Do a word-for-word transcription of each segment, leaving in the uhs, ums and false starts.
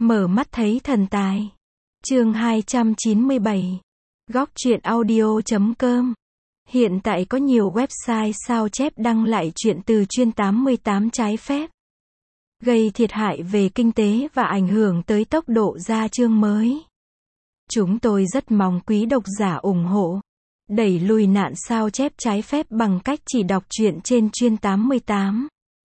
Mở mắt thấy thần tài. Chương hai trăm chín mươi bảy. Góc truyện audio chấm com. Hiện tại có nhiều website sao chép đăng lại truyện từ chuyên tám mươi tám trái phép, gây thiệt hại về kinh tế và ảnh hưởng tới tốc độ ra chương mới. Chúng tôi rất mong quý độc giả ủng hộ, đẩy lùi nạn sao chép trái phép bằng cách chỉ đọc truyện trên chuyên tám mươi tám.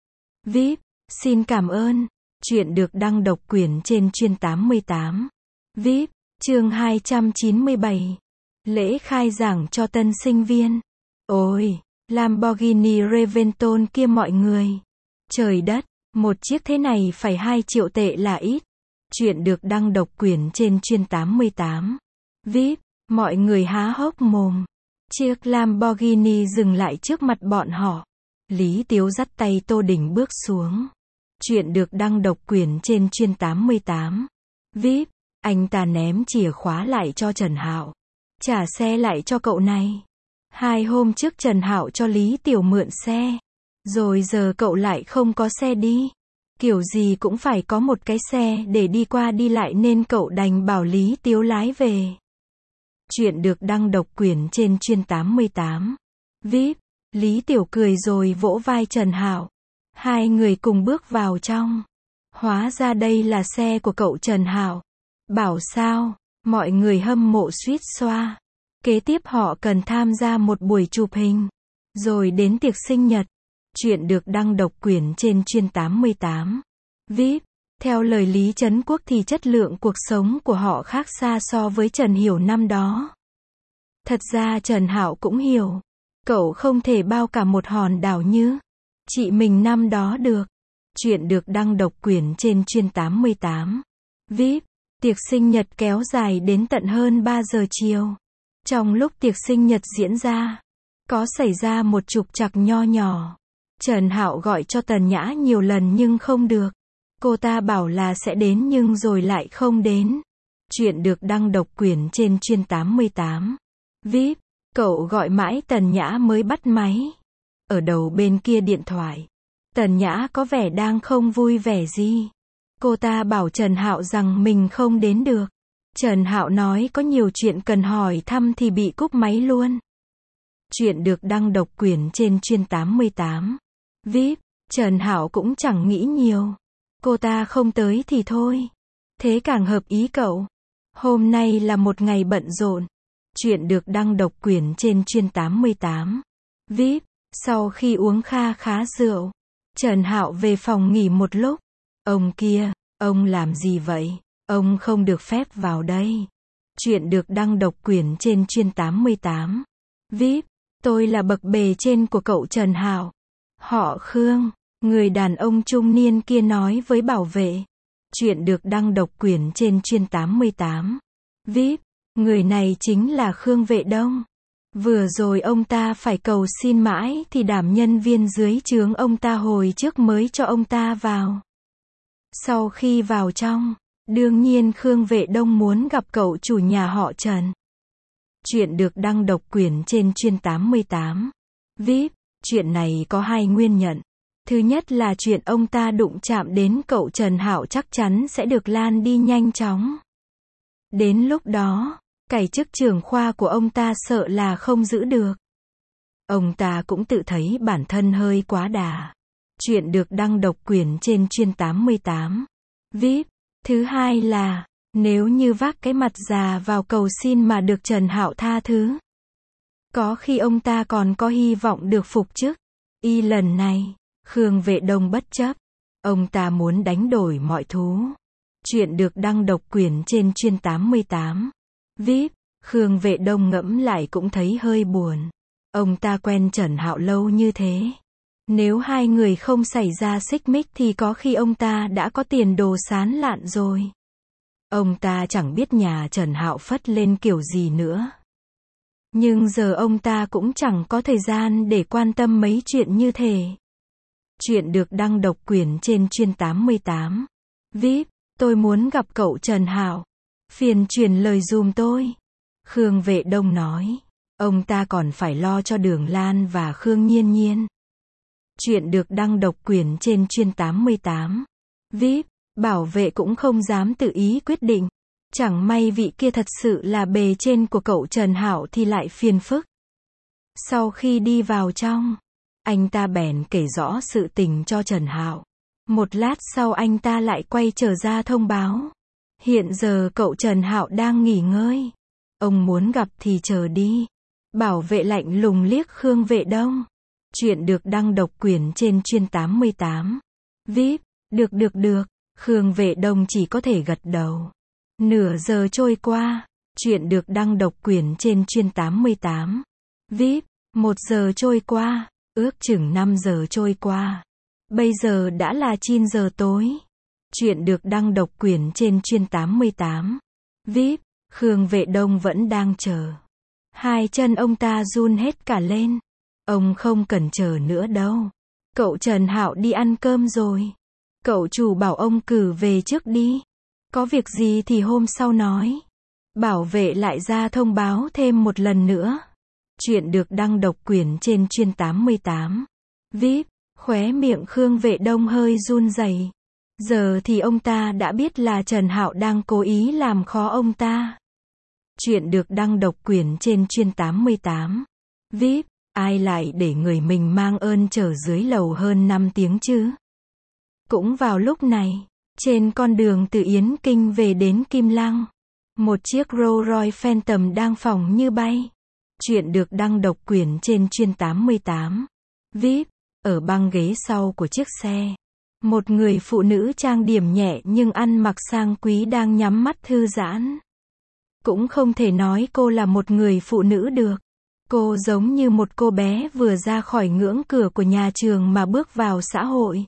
vê i pê, xin cảm ơn. Truyện được đăng độc quyền trên chuyên tám mươi tám. vê i pê, chương hai trăm chín mươi bảy. Lễ khai giảng cho tân sinh viên. Ôi, Lamborghini Reventon kia mọi người. Trời đất, một chiếc thế này phải hai triệu tệ là ít. Truyện được đăng độc quyền trên chuyên tám mươi tám. vê i pê, mọi người há hốc mồm. Chiếc Lamborghini dừng lại trước mặt bọn họ. Lý Tiếu dắt tay Tô Đình bước xuống. Truyện được đăng độc quyền trên chuyên tám mươi tám. vê i pê, anh ta ném chìa khóa lại cho Trần Hạo. Trả xe lại cho cậu này. Hai hôm trước Trần Hạo cho Lý Tiểu mượn xe. Rồi giờ cậu lại không có xe đi. Kiểu gì cũng phải có một cái xe để đi qua đi lại nên cậu đành bảo Lý Tiếu lái về. Truyện được đăng độc quyền trên chuyên tám mươi tám. vê i pê, Lý Tiểu cười rồi vỗ vai Trần Hạo. Hai người cùng bước vào trong. Hóa ra đây là xe của cậu Trần Hạo. Bảo sao, mọi người hâm mộ suýt xoa. Kế tiếp họ cần tham gia một buổi chụp hình, rồi đến tiệc sinh nhật. Truyện được đăng độc quyền trên chuyên tám mươi tám. vê i pê, theo lời Lý Trấn Quốc thì chất lượng cuộc sống của họ khác xa so với Trần Hiểu năm đó. Thật ra Trần Hạo cũng hiểu. Cậu không thể bao cả một hòn đảo như chị mình năm đó được. Truyện được đăng độc quyền trên chuyên tám mươi tám. vê i pê, tiệc sinh nhật kéo dài đến tận hơn ba giờ chiều. Trong lúc tiệc sinh nhật diễn ra, có xảy ra một trục trặc nho nhỏ. Trần Hạo gọi cho Tần Nhã nhiều lần nhưng không được. Cô ta bảo là sẽ đến nhưng rồi lại không đến. Truyện được đăng độc quyền trên chuyên tám mươi tám. vê i pê, cậu gọi mãi Tần Nhã mới bắt máy. Ở đầu bên kia điện thoại, Tần Nhã có vẻ đang không vui vẻ gì. Cô ta bảo Trần Hạo rằng mình không đến được. Trần Hạo nói có nhiều chuyện cần hỏi thăm thì bị cúp máy luôn. Truyện được đăng độc quyền trên chuyên tám mươi tám. vê i pê, Trần Hạo cũng chẳng nghĩ nhiều. Cô ta không tới thì thôi. Thế càng hợp ý cậu. Hôm nay là một ngày bận rộn. Truyện được đăng độc quyền trên chuyên tám mươi tám. vê i pê, sau khi uống kha khá rượu, Trần Hạo về phòng nghỉ một lúc. Ông kia, ông làm gì vậy? Ông không được phép vào đây. Truyện được đăng độc quyền trên chuyên tám mươi tám. vê i pê, tôi là bậc bề trên của cậu Trần Hạo. Họ Khương, người đàn ông trung niên kia nói với bảo vệ. Truyện được đăng độc quyền trên chuyên tám mươi tám. vê i pê, người này chính là Khương Vệ Đông. Vừa rồi ông ta phải cầu xin mãi thì đảm nhân viên dưới trướng ông ta hồi trước mới cho ông ta vào. Sau khi vào trong, đương nhiên Khương Vệ Đông muốn gặp cậu chủ nhà họ Trần. Truyện được đăng độc quyền trên chuyên tám mươi tám. vê i pê, chuyện này có hai nguyên nhận. Thứ nhất là chuyện ông ta đụng chạm đến cậu Trần Hạo chắc chắn sẽ được lan đi nhanh chóng. Đến lúc đó, cải chức trưởng khoa của ông ta sợ là không giữ được. Ông ta cũng tự thấy bản thân hơi quá đà. Truyện được đăng độc quyền trên chuyên tám mươi tám. vê i pê, thứ hai là, nếu như vác cái mặt già vào cầu xin mà được Trần Hạo tha thứ, có khi ông ta còn có hy vọng được phục chức. Y lần này, Khương Vệ Đông bất chấp. Ông ta muốn đánh đổi mọi thú. Truyện được đăng độc quyền trên chuyên tám mươi tám. vê i pê, Khương Vệ Đông ngẫm lại cũng thấy hơi buồn. Ông ta quen Trần Hạo lâu như thế. Nếu hai người không xảy ra xích mích thì có khi ông ta đã có tiền đồ sán lạn rồi. Ông ta chẳng biết nhà Trần Hạo phất lên kiểu gì nữa. Nhưng giờ ông ta cũng chẳng có thời gian để quan tâm mấy chuyện như thế. Truyện được đăng độc quyền trên chuyên tám mươi tám. vê i pê, tôi muốn gặp cậu Trần Hạo. Phiền truyền lời dùm tôi. Khương Vệ Đông nói. Ông ta còn phải lo cho Đường Lan và Khương Nhiên Nhiên. Truyện được đăng độc quyền trên chuyên tám mươi tám. vê i pê, Bảo vệ cũng không dám tự ý quyết định. Chẳng may vị kia thật sự là bề trên của cậu Trần Hạo thì lại phiền phức. Sau khi đi vào trong, anh ta bèn kể rõ sự tình cho Trần Hạo. Một lát sau anh ta lại quay trở ra thông báo. Hiện giờ cậu Trần Hạo đang nghỉ ngơi. Ông muốn gặp thì chờ đi. Bảo vệ lạnh lùng liếc Khương Vệ Đông. Chuyện được đăng độc quyền trên chuyên tám mươi tám. vê i pê, được được được, Khương Vệ Đông chỉ có thể gật đầu. Nửa giờ trôi qua, chuyện được đăng độc quyền trên chuyên tám mươi tám. vê i pê, một giờ trôi qua, ước chừng năm giờ trôi qua. Bây giờ đã là chín giờ tối. Chuyện được đăng độc quyền trên chuyên tám mươi tám. vê i pê, Khương Vệ Đông vẫn đang chờ. Hai chân ông ta run hết cả lên. Ông không cần chờ nữa đâu. Cậu Trần Hạo đi ăn cơm rồi. Cậu chủ bảo ông cử về trước đi. Có việc gì thì hôm sau nói. Bảo vệ lại ra thông báo thêm một lần nữa. Chuyện được đăng độc quyền trên chuyên tám mươi tám. vê i pê, khóe miệng Khương Vệ Đông hơi run rẩy. Giờ thì ông ta đã biết là Trần Hạo đang cố ý làm khó ông ta. Chuyện được đăng độc quyền trên chuyên tám mươi tám. vê i pê, ai lại để người mình mang ơn chờ dưới lầu hơn năm tiếng chứ? Cũng vào lúc này, trên con đường từ Yến Kinh về đến Kim Lăng, một chiếc Rolls Royce Phantom đang phóng như bay. Chuyện được đăng độc quyền trên chuyên tám mươi tám. vê i pê, ở băng ghế sau của chiếc xe, một người phụ nữ trang điểm nhẹ nhưng ăn mặc sang quý đang nhắm mắt thư giãn. Cũng không thể nói cô là một người phụ nữ được. Cô giống như một cô bé vừa ra khỏi ngưỡng cửa của nhà trường mà bước vào xã hội.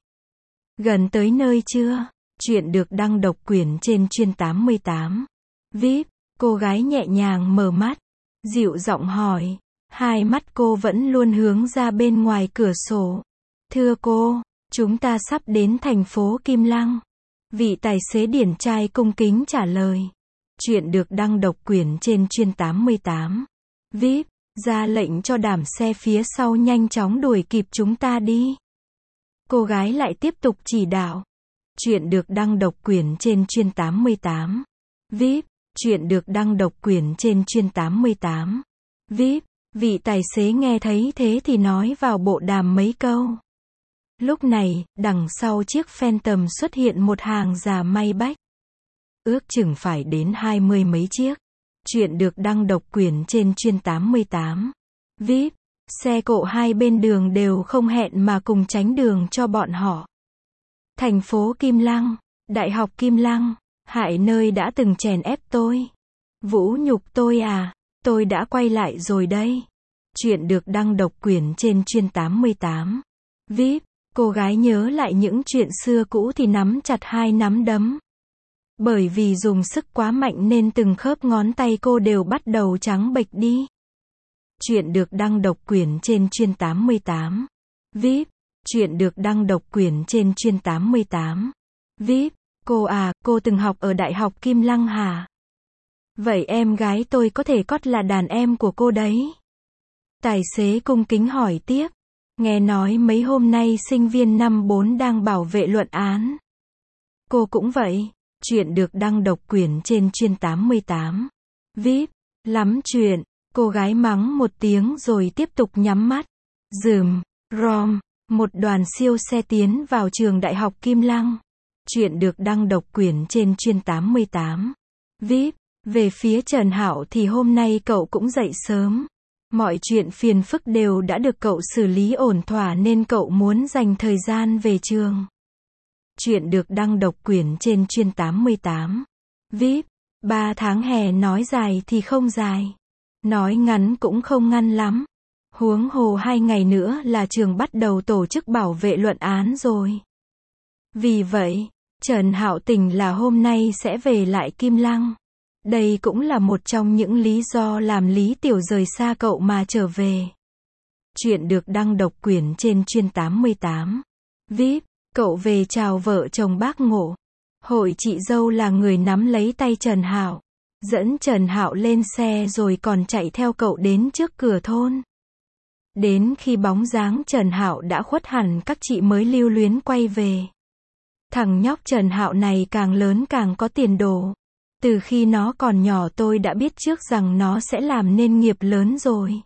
Gần tới nơi chưa? Chuyện được đăng độc quyền trên chuyên tám mươi tám. vê i pê, cô gái nhẹ nhàng mở mắt, dịu giọng hỏi. Hai mắt cô vẫn luôn hướng ra bên ngoài cửa sổ. Thưa cô, chúng ta sắp đến thành phố Kim Lăng. Vị tài xế điển trai cung kính trả lời. Chuyện được đăng độc quyền trên chuyên tám mươi tám. vê i pê, ra lệnh cho đảm xe phía sau nhanh chóng đuổi kịp chúng ta đi. Cô gái lại tiếp tục chỉ đạo. Chuyện được đăng độc quyền trên chuyên tám mươi tám. vê i pê, chuyện được đăng độc quyền trên chuyên tám mươi tám. vê i pê, vị tài xế nghe thấy thế thì nói vào bộ đàm mấy câu. Lúc này, đằng sau chiếc Phantom xuất hiện một hàng già may bách. Ước chừng phải đến hai mươi mấy chiếc. Chuyện được đăng độc quyền trên chuyên tám mươi tám. vê i pê, xe cộ hai bên đường đều không hẹn mà cùng tránh đường cho bọn họ. Thành phố Kim Lăng, Đại học Kim Lăng, hại nơi đã từng chèn ép tôi. Vũ nhục tôi à, tôi đã quay lại rồi đây. Chuyện được đăng độc quyền trên chuyên tám mươi tám. vê i pê, cô gái nhớ lại những chuyện xưa cũ thì nắm chặt hai nắm đấm. Bởi vì dùng sức quá mạnh nên từng khớp ngón tay cô đều bắt đầu trắng bệch đi. Chuyện được đăng độc quyền trên chuyên tám mươi tám. vê i pê, chuyện được đăng độc quyền trên chuyên tám mươi tám. vê i pê, cô à, cô từng học ở Đại học Kim Lăng hả? Vậy em gái tôi có thể cót là đàn em của cô đấy. Tài xế cung kính hỏi tiếp. Nghe nói mấy hôm nay sinh viên năm bốn đang bảo vệ luận án. Cô cũng vậy. Chuyện được đăng độc quyền trên chuyên tám mươi tám. vê i pê, lắm chuyện. Cô gái mắng một tiếng rồi tiếp tục nhắm mắt. Dùm, rom, một đoàn siêu xe tiến vào trường Đại học Kim Lăng. Chuyện được đăng độc quyền trên chuyên tám mươi tám. vê i pê, về phía Trần Hạo thì hôm nay cậu cũng dậy sớm. Mọi chuyện phiền phức đều đã được cậu xử lý ổn thỏa nên cậu muốn dành thời gian về trường. Chuyện được đăng độc quyền trên chuyên tám mươi tám. vê i pê, ba tháng hè nói dài thì không dài. Nói ngắn cũng không ngắn lắm. Huống hồ hai ngày nữa là trường bắt đầu tổ chức bảo vệ luận án rồi. Vì vậy, Trần Hạo tình là hôm nay sẽ về lại Kim Lăng. Đây cũng là một trong những lý do làm Lý Tiểu rời xa cậu mà trở về. Chuyện được đăng độc quyền trên chuyên tám mươi tám. vê i pê, cậu về chào vợ chồng bác Ngộ. Hội chị dâu là người nắm lấy tay Trần Hạo, dẫn Trần Hạo lên xe rồi còn chạy theo cậu đến trước cửa thôn. Đến khi bóng dáng Trần Hạo đã khuất hẳn các chị mới lưu luyến quay về. Thằng nhóc Trần Hạo này càng lớn càng có tiền đồ. Từ khi nó còn nhỏ tôi đã biết trước rằng nó sẽ làm nên nghiệp lớn rồi.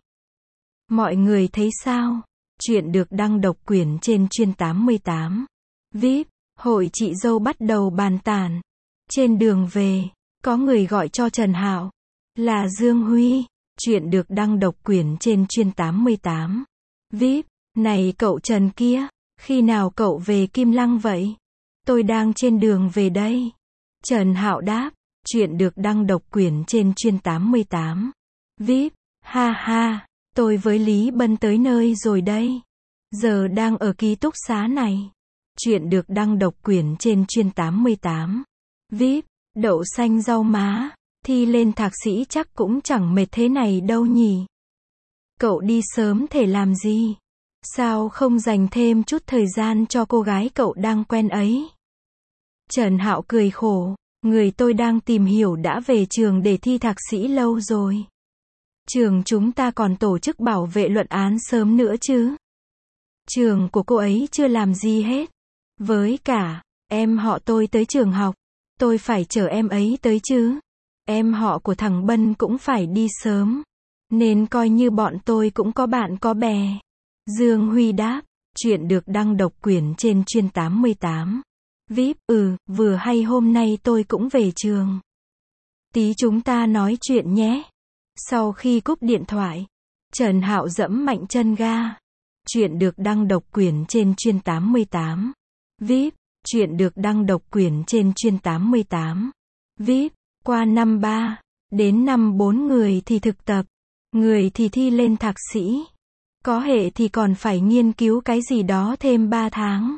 Mọi người thấy sao? Chuyện được đăng độc quyền trên chuyên tám mươi tám. vê i pê, hội chị dâu bắt đầu bàn tán. Trên đường về, có người gọi cho Trần Hạo là Dương Huy. Chuyện được đăng độc quyền trên chuyên tám mươi tám. vê i pê, này cậu Trần kia, khi nào cậu về Kim Lăng vậy? Tôi đang trên đường về đây. Trần Hạo đáp, chuyện được đăng độc quyền trên chuyên tám mươi tám. vê i pê, ha ha, tôi với Lý Bân tới nơi rồi đây. Giờ đang ở ký túc xá này. Chuyện được đăng độc quyền trên chuyên tám mươi tám. vê i pê, đậu xanh rau má, thi lên thạc sĩ chắc cũng chẳng mệt thế này đâu nhỉ. Cậu đi sớm thể làm gì? Sao không dành thêm chút thời gian cho cô gái cậu đang quen ấy? Trần Hạo cười khổ, người tôi đang tìm hiểu đã về trường để thi thạc sĩ lâu rồi. Trường chúng ta còn tổ chức bảo vệ luận án sớm nữa chứ. Trường của cô ấy chưa làm gì hết. Với cả, em họ tôi tới trường học, tôi phải chở em ấy tới chứ. Em họ của thằng Bân cũng phải đi sớm. Nên coi như bọn tôi cũng có bạn có bè. Dương Huy đáp, chuyện được đăng độc quyền trên chuyên tám mươi tám. vê i pê, ừ, vừa hay hôm nay tôi cũng về trường. Tí chúng ta nói chuyện nhé. Sau khi cúp điện thoại, Trần Hạo dẫm mạnh chân ga. Chuyện được đăng độc quyền trên chuyên tám mươi tám. vê i pê, chuyện được đăng độc quyền trên chuyên tám mươi tám. vê i pê, qua năm ba, đến năm bốn người thì thực tập, người thì thi lên thạc sĩ. Có hệ thì còn phải nghiên cứu cái gì đó thêm ba tháng.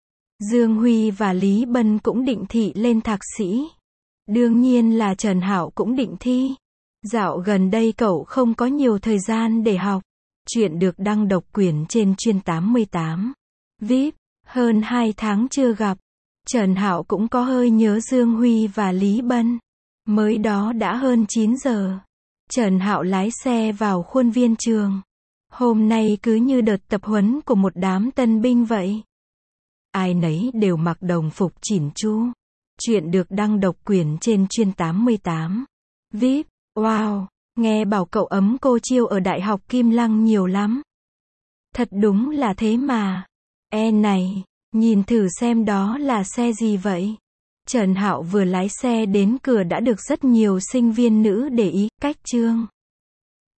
Dương Huy và Lý Bân cũng định thị lên thạc sĩ. Đương nhiên là Trần Hạo cũng định thi. Dạo gần đây cậu không có nhiều thời gian để học. Chuyện được đăng độc quyền trên chuyên tám mươi tám. vê i pê, hơn hai tháng chưa gặp. Trần Hạo cũng có hơi nhớ Dương Huy và Lý Bân. Mới đó đã hơn chín giờ. Trần Hạo lái xe vào khuôn viên trường. Hôm nay cứ như đợt tập huấn của một đám tân binh vậy. Ai nấy đều mặc đồng phục chỉn chu. Chuyện được đăng độc quyền trên chuyên tám mươi tám. vê i pê, wow, nghe bảo cậu ấm cô chiêu ở Đại học Kim Lăng nhiều lắm. Thật đúng là thế mà. E này, nhìn thử xem đó là xe gì vậy? Trần Hạo vừa lái xe đến cửa đã được rất nhiều sinh viên nữ để ý, cách chương.